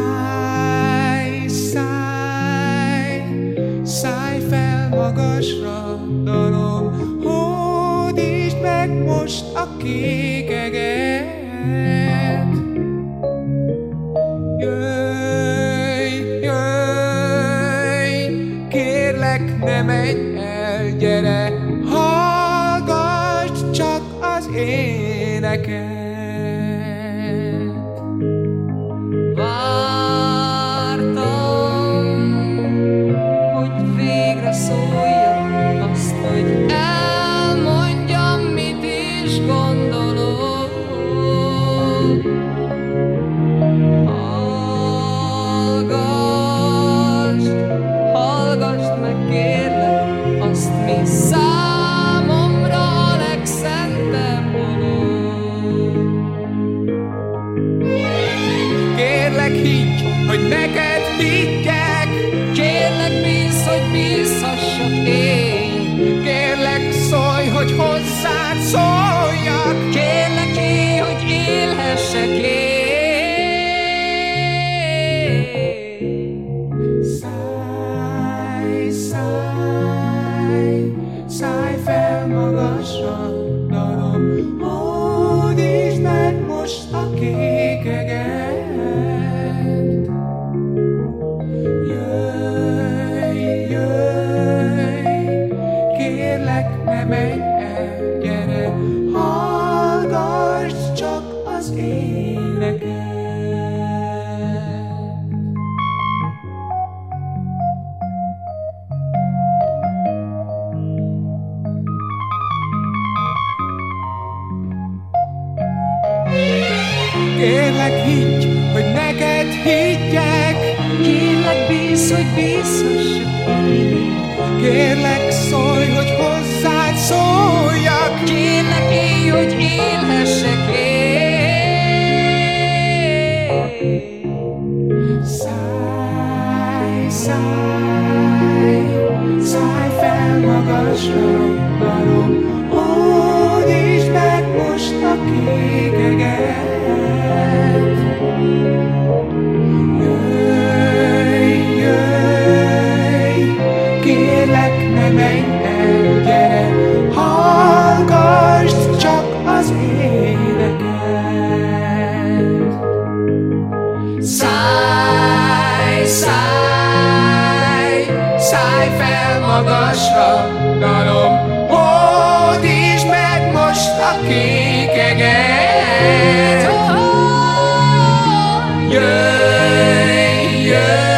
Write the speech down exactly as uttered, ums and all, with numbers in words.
Szállj, szállj, szállj fel magasra, dalom, hódítsd meg most a kék eget. Jöjj, jöjj, kérlek, ne menj el, gyere, hallgass csak az éneket. Vártam, hogy végre szóljam azt, hogy elmondjam, mit is gondolok. Hallgass, hallgass meg, kérlek, azt, mi számomra a legszentebb dolog. Kérlek, higgy, hogy neked higgyek. Kérlek, bízz, hogy bízhassak én. Kérlek, szólj, hogy hozzád szóljak. Kérlek, élj, hogy élhessek én. Szállj, szállj, szállj fel magasra, dalom, hódítsd meg most a kék eget. Jöjj, jöjj, kérlek, ne menj el, gyere, hallgass csak az éneket. Kérlek, higgy, hogy neked higgyek. Kérlek, bízz, hogy bízhassak én. Kérlek, szólj, hogy hozzád szóljak. Kérlek, élj, hogy élhessek én. Szállj, szállj, szállj fel magasra, dalom, hódítsd meg most a kék eget. Jöjj, jöjj, kérlek, ne menj el, gyere, hallgass csak az éneket. Szállj, szállj, szállj fel magasra, dalom, hódítsd meg most a kék eget. Jöjj, jöjj,